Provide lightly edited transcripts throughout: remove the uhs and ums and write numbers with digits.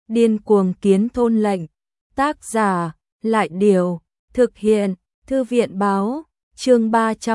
Điên cuồng kiến thôn lệnh. Tác giả, Lại Điều. Thực hiện, Thư viện báo. Chương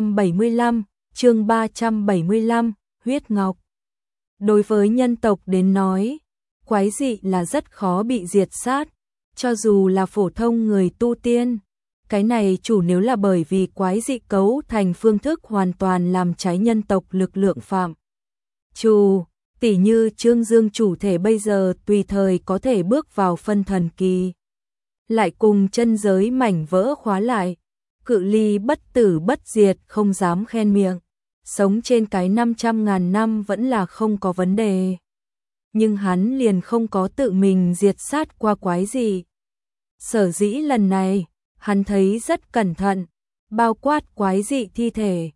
375, huyết ngọc. Đối với nhân tộc đến nói, quái dị là rất khó bị diệt sát, cho dù là phổ thông người tu tiên. Cái này chủ nếu là bởi vì quái dị cấu thành phương thức hoàn toàn làm trái nhân tộc lực lượng phạm chủ, tỉ như Trương Dương chủ thể bây giờ tùy thời có thể bước vào phân thần kỳ, lại cùng chân giới mảnh vỡ khóa lại, cự ly bất tử bất diệt không dám khen miệng, sống trên cái 500.000 năm vẫn là không có vấn đề. Nhưng hắn liền không có tự mình diệt sát qua quái dị. Sở dĩ lần này, hắn thấy rất cẩn thận, bao quát quái dị thi thể.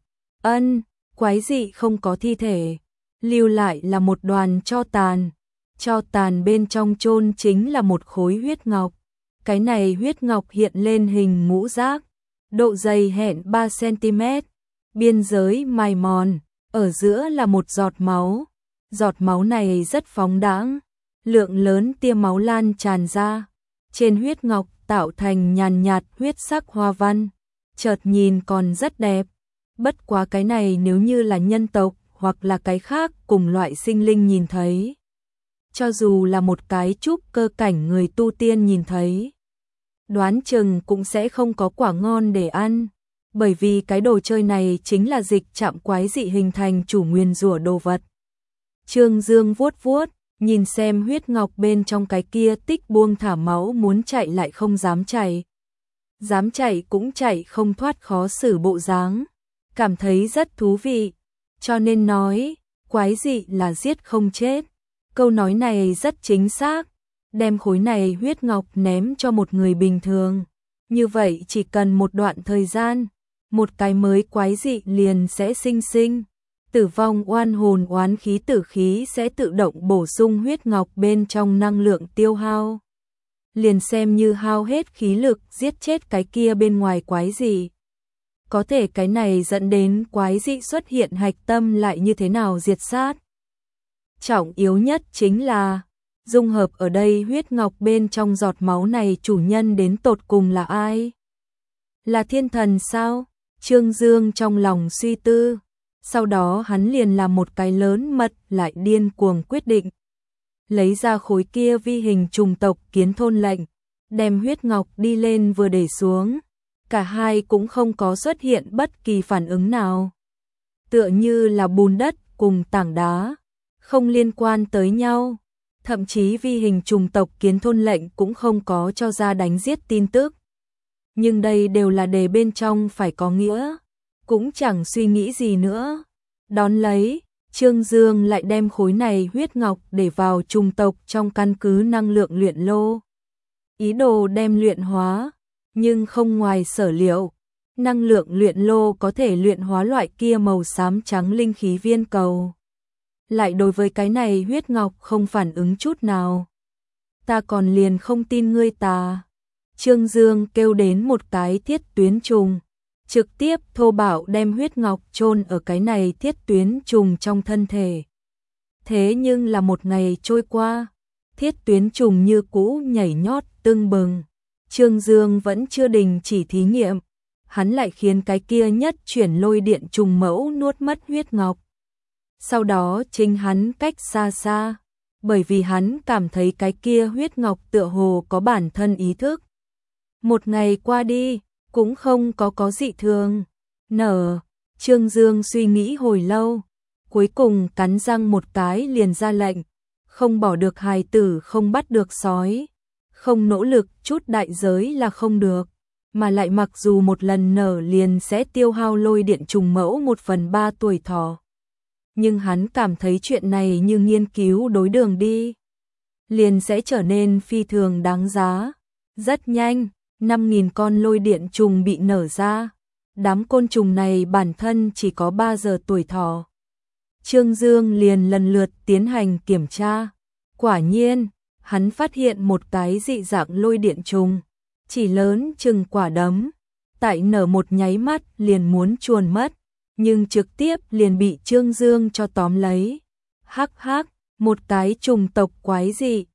Quái dị không có thi thể, lưu lại là một đoàn tro tàn. Tro tàn bên trong chôn chính là một khối huyết ngọc. Cái này huyết ngọc hiện lên hình ngũ giác, độ dày hẹn 3 cm, biên giới mài mòn, ở giữa là một giọt máu. Giọt máu này rất phóng đãng, lượng lớn tia máu lan tràn ra, trên huyết ngọc tạo thành nhàn nhạt huyết sắc hoa văn, chợt nhìn còn rất đẹp. Bất quá cái này nếu như là nhân tộc hoặc là cái khác cùng loại sinh linh nhìn thấy, cho dù là một cái trúc cơ cảnh người tu tiên nhìn thấy, đoán chừng cũng sẽ không có quả ngon để ăn, bởi vì cái đồ chơi này chính là dịch chạm quái dị hình thành chủ nguyên rủa đồ vật. Trương Dương vuốt vuốt, nhìn xem huyết ngọc bên trong cái kia tích buông thả máu, muốn chạy lại không dám chạy. Dám chạy cũng chạy không thoát khó xử bộ dáng, cảm thấy rất thú vị, cho nên nói, quái dị là giết không chết. Câu nói này rất chính xác, đem khối này huyết ngọc ném cho một người bình thường. Như vậy chỉ cần một đoạn thời gian, một cái mới quái dị liền sẽ sinh tử vong, oan hồn oán khí tử khí sẽ tự động bổ sung huyết ngọc bên trong năng lượng tiêu hao. Liền xem như hao hết khí lực giết chết cái kia bên ngoài quái dị. Có thể cái này dẫn đến quái dị xuất hiện hạch tâm lại như thế nào diệt sát. Trọng yếu nhất chính là dung hợp ở đây huyết ngọc bên trong giọt máu này chủ nhân đến tột cùng là ai? Là thiên thần sao? Trương Dương trong lòng suy tư. Sau đó hắn liền làm một cái lớn mật lại điên cuồng quyết định. Lấy ra khối kia vi hình trùng tộc kiến thôn lệnh, đem huyết ngọc đi lên vừa để xuống. Cả hai cũng không có xuất hiện bất kỳ phản ứng nào. Tựa như là bùn đất cùng tảng đá, không liên quan tới nhau. Thậm chí vi hình trùng tộc kiến thôn lệnh cũng không có cho ra đánh giết tin tức. Nhưng đây đều là đề bên trong phải có nghĩa. Cũng chẳng suy nghĩ gì nữa. Đón lấy, Trương Dương lại đem khối này huyết ngọc để vào trùng tộc trong căn cứ năng lượng luyện lô. Ý đồ đem luyện hóa, nhưng không ngoài sở liệu. Năng lượng luyện lô có thể luyện hóa loại kia màu xám trắng linh khí viên cầu. Lại đối với cái này huyết ngọc không phản ứng chút nào. Ta còn liền không tin ngươi ta. Trương Dương kêu đến một cái thiết tuyến trùng, trực tiếp thô bạo đem huyết ngọc chôn ở cái này thiết tuyến trùng trong thân thể. Thế nhưng là một ngày trôi qua, thiết tuyến trùng như cũ nhảy nhót tưng bừng. Trương Dương vẫn chưa đình chỉ thí nghiệm, hắn lại khiến cái kia nhất chuyển lôi điện trùng mẫu nuốt mất huyết ngọc. Sau đó chính hắn cách xa xa, bởi vì hắn cảm thấy cái kia huyết ngọc tựa hồ có bản thân ý thức. Một ngày qua đi, cũng không có dị thường. Trương Dương suy nghĩ hồi lâu, cuối cùng cắn răng một cái liền ra lệnh, không bỏ được hài tử không bắt được sói, không nỗ lực chút đại giới là không được, mà lại mặc dù một lần nở liền sẽ tiêu hao lôi điện trùng mẫu 1/3 tuổi thọ. Nhưng hắn cảm thấy chuyện này như nghiên cứu đối đường đi, liền sẽ trở nên phi thường đáng giá. Rất nhanh, 5.000 con lôi điện trùng bị nở ra. Đám côn trùng này bản thân chỉ có 3 giờ tuổi thọ. Trương Dương liền lần lượt tiến hành kiểm tra. Quả nhiên, hắn phát hiện một cái dị dạng lôi điện trùng, chỉ lớn chừng quả đấm. Tại nở một nháy mắt liền muốn chuồn mất, nhưng trực tiếp liền bị Trương Dương cho tóm lấy. Hắc hắc, một cái trùng tộc quái dị.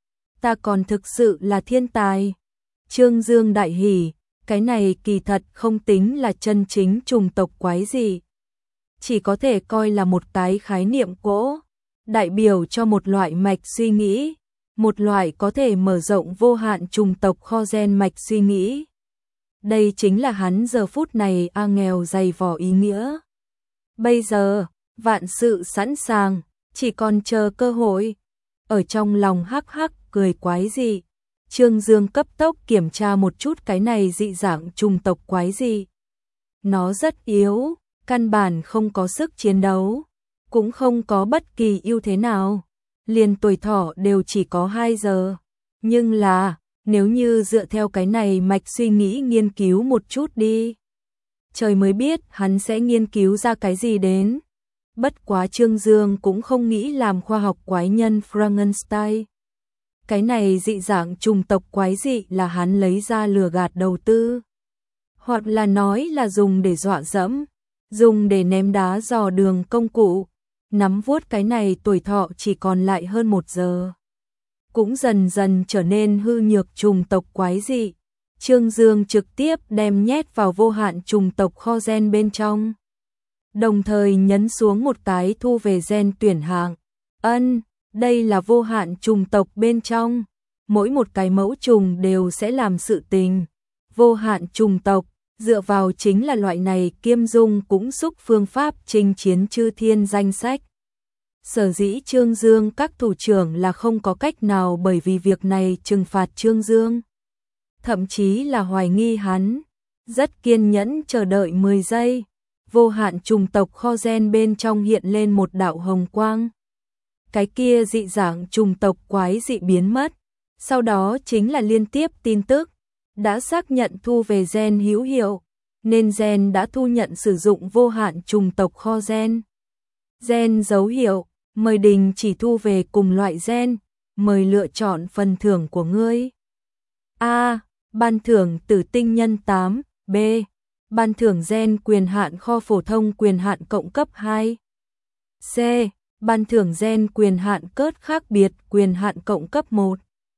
ta còn thực sự là thiên tài. Trương Dương đại hỉ, cái này kỳ thật không tính là chân chính trùng tộc quái dị. Chỉ có thể coi là một cái khái niệm cỗ, đại biểu cho một loại mạch suy nghĩ, một loại có thể mở rộng vô hạn trùng tộc kho gen mạch suy nghĩ. Đây chính là hắn giờ phút này nghèo dày vò ý nghĩa. Bây giờ, vạn sự sẵn sàng, chỉ còn chờ cơ hội. Ở trong lòng hắc hắc cười quái dị, Trương Dương cấp tốc kiểm tra một chút cái này dị dạng trùng tộc quái dị. Nó rất yếu, căn bản không có sức chiến đấu, cũng không có bất kỳ ưu thế nào, liền tuổi thọ đều chỉ có 2 giờ. Nhưng là, nếu như dựa theo cái này mạch suy nghĩ nghiên cứu một chút đi, trời mới biết hắn sẽ nghiên cứu ra cái gì đến. Bất quá Trương Dương cũng không nghĩ làm khoa học quái nhân Frankenstein. Cái này dị dạng trùng tộc quái dị là hắn lấy ra lừa gạt đầu tư, hoặc là nói là dùng để dọa dẫm, dùng để ném đá dò đường công cụ. Nắm vuốt cái này tuổi thọ chỉ còn lại hơn 1 giờ, cũng dần dần trở nên hư nhược trùng tộc quái dị. Trương Dương trực tiếp đem nhét vào vô hạn trùng tộc kho gen bên trong, đồng thời nhấn xuống một cái thu về gen tuyển hạng. Đây là vô hạn trùng tộc bên trong, mỗi một cái mẫu trùng đều sẽ làm sự tình. Vô hạn trùng tộc, dựa vào chính là loại này Kiêm Dung cũng xúc phương pháp chinh chiến chư thiên danh sách. Sở dĩ Trương Dương các thủ trưởng là không có cách nào bởi vì việc này trừng phạt Trương Dương, thậm chí là hoài nghi hắn, rất kiên nhẫn chờ đợi 10 giây. Vô hạn trùng tộc kho gen bên trong hiện lên một đạo hồng quang. Cái kia dị dạng trùng tộc quái dị biến mất, sau đó chính là liên tiếp tin tức, đã xác nhận thu về gen hữu hiệu, nên gen đã thu nhận sử dụng vô hạn trùng tộc kho gen. Gen dấu hiệu, mời đình chỉ thu về cùng loại gen, mời lựa chọn phần thưởng của ngươi. A. Ban thưởng tử tinh nhân 8, B. Ban thưởng gen quyền hạn kho phổ thông quyền hạn cộng cấp 2. C. Ban thưởng gen quyền hạn cớt khác biệt quyền hạn cộng cấp 1.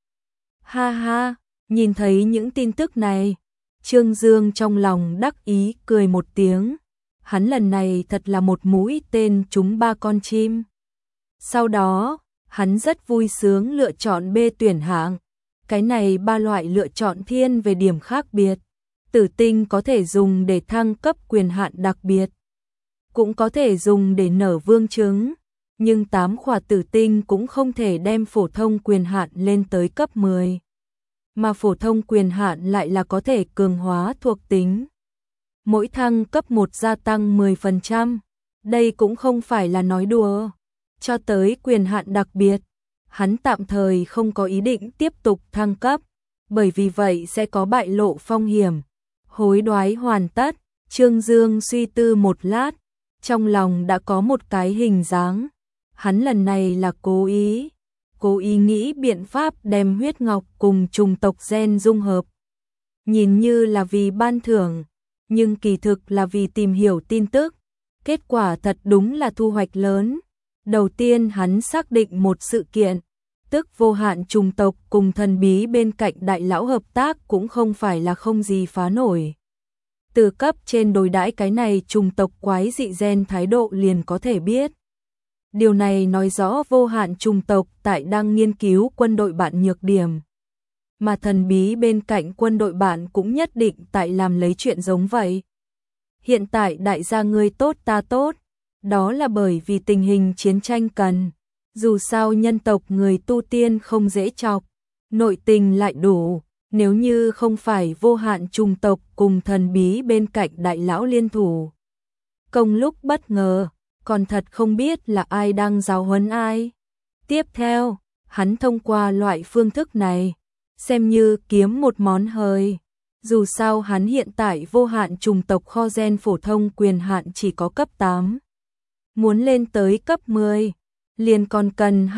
Ha ha, nhìn thấy những tin tức này, Trương Dương trong lòng đắc ý cười một tiếng. Hắn lần này thật là một mũi tên trúng 3 con chim. Sau đó, hắn rất vui sướng lựa chọn B tuyển hạng. Cái này 3 loại lựa chọn thiên về điểm khác biệt. Tử tinh có thể dùng để thăng cấp quyền hạn đặc biệt, cũng có thể dùng để nở vương trứng, nhưng 8 khỏa tử tinh cũng không thể đem phổ thông quyền hạn lên tới cấp 10. Mà phổ thông quyền hạn lại là có thể cường hóa thuộc tính. Mỗi thăng cấp 1 gia tăng 10%, đây cũng không phải là nói đùa. Cho tới quyền hạn đặc biệt, hắn tạm thời không có ý định tiếp tục thăng cấp, bởi vì vậy sẽ có bại lộ phong hiểm. Hối đoái hoàn tất, Trương Dương suy tư một lát, trong lòng đã có một cái hình dáng. Hắn lần này là cố ý nghĩ biện pháp đem huyết ngọc cùng trùng tộc gen dung hợp. Nhìn như là vì ban thưởng, nhưng kỳ thực là vì tìm hiểu tin tức. Kết quả thật đúng là thu hoạch lớn. Đầu tiên hắn xác định một sự kiện, tức vô hạn trùng tộc cùng thần bí bên cạnh đại lão hợp tác cũng không phải là không gì phá nổi. Từ cấp trên đối đãi cái này trùng tộc quái dị gen thái độ liền có thể biết. Điều này nói rõ vô hạn trùng tộc tại đang nghiên cứu quân đội bạn nhược điểm. Mà thần bí bên cạnh quân đội bạn cũng nhất định tại làm lấy chuyện giống vậy. Hiện tại đại gia ngươi tốt ta tốt, đó là bởi vì tình hình chiến tranh cần. Dù sao nhân tộc người tu tiên không dễ chọc, nội tình lại đủ. Nếu như không phải vô hạn trùng tộc cùng thần bí bên cạnh đại lão liên thủ, công lúc bất ngờ, còn thật không biết là ai đang giáo huấn ai. Tiếp theo, hắn thông qua loại phương thức này, xem như kiếm một món hời. Dù sao hắn hiện tại vô hạn trùng tộc kho gen phổ thông quyền hạn chỉ có cấp 8. Muốn lên tới cấp 10, liền còn cần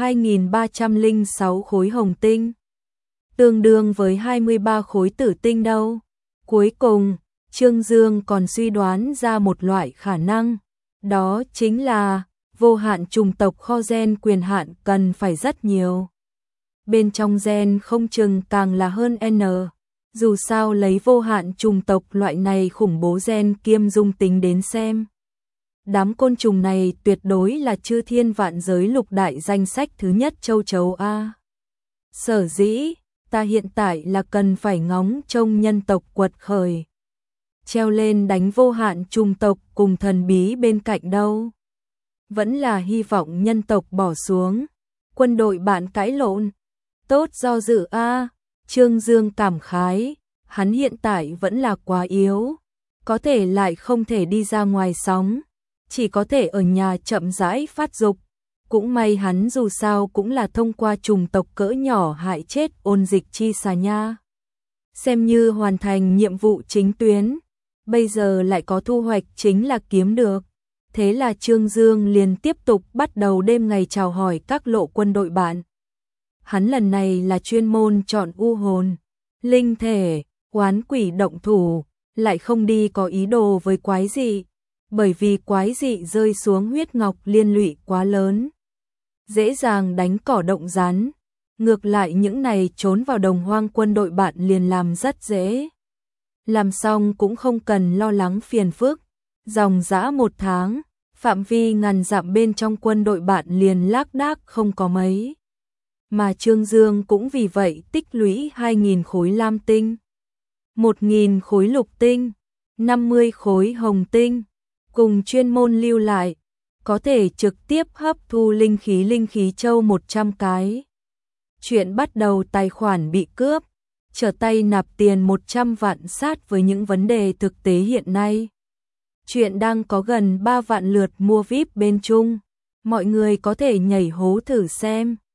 2.306 khối hồng tinh, tương đương với 23 khối tử tinh đâu. Cuối cùng, Trương Dương còn suy đoán ra một loại khả năng, đó chính là vô hạn trùng tộc kho gen quyền hạn cần phải rất nhiều. bên trong gen không chừng càng là hơn N. Dù sao lấy vô hạn trùng tộc loại này khủng bố gen kiêm dung tính đến xem. Đám côn trùng này tuyệt đối là chư thiên vạn giới lục đại danh sách thứ nhất châu chấu A. Sở dĩ, ta hiện tại là cần phải ngóng trông nhân tộc quật khởi. Treo lên đánh vô hạn trùng tộc cùng thần bí bên cạnh đâu. Vẫn là hy vọng nhân tộc bỏ xuống. Quân đội bạn cãi lộn. Tốt do dự A. Trương Dương cảm khái. Hắn hiện tại vẫn là quá yếu. Có thể lại không thể đi ra ngoài sóng. Chỉ có thể ở nhà chậm rãi phát dục. Cũng may hắn dù sao cũng là thông qua trùng tộc cỡ nhỏ hại chết ôn dịch chi xà nha. Xem như hoàn thành nhiệm vụ chính tuyến. Bây giờ lại có thu hoạch chính là kiếm được. Thế là Trương Dương liền tiếp tục bắt đầu đêm ngày chào hỏi các lộ quân đội bạn. Hắn lần này là chuyên môn chọn u hồn, linh thể, oán quỷ động thủ, lại không đi có ý đồ với quái dị, bởi vì quái dị rơi xuống huyết ngọc liên lụy quá lớn. Dễ dàng đánh cỏ động rắn, ngược lại những này trốn vào đồng hoang quân đội bạn liền làm rất dễ. Làm xong cũng không cần lo lắng phiền phức, dòng dã 1 tháng, phạm vi ngàn dặm bên trong quân đội bạn liền lác đác không có mấy. Mà Trương Dương cũng vì vậy tích lũy 2.000 khối lam tinh, 1.000 khối lục tinh, 50 khối hồng tinh, cùng chuyên môn lưu lại, có thể trực tiếp hấp thu linh khí châu 100 cái. Chuyện bắt đầu tài khoản bị cướp, trở tay nạp tiền 100 vạn sát với những vấn đề thực tế hiện nay. Chuyện đang có gần 3 vạn lượt mua VIP bên Trung, mọi người có thể nhảy hố thử xem.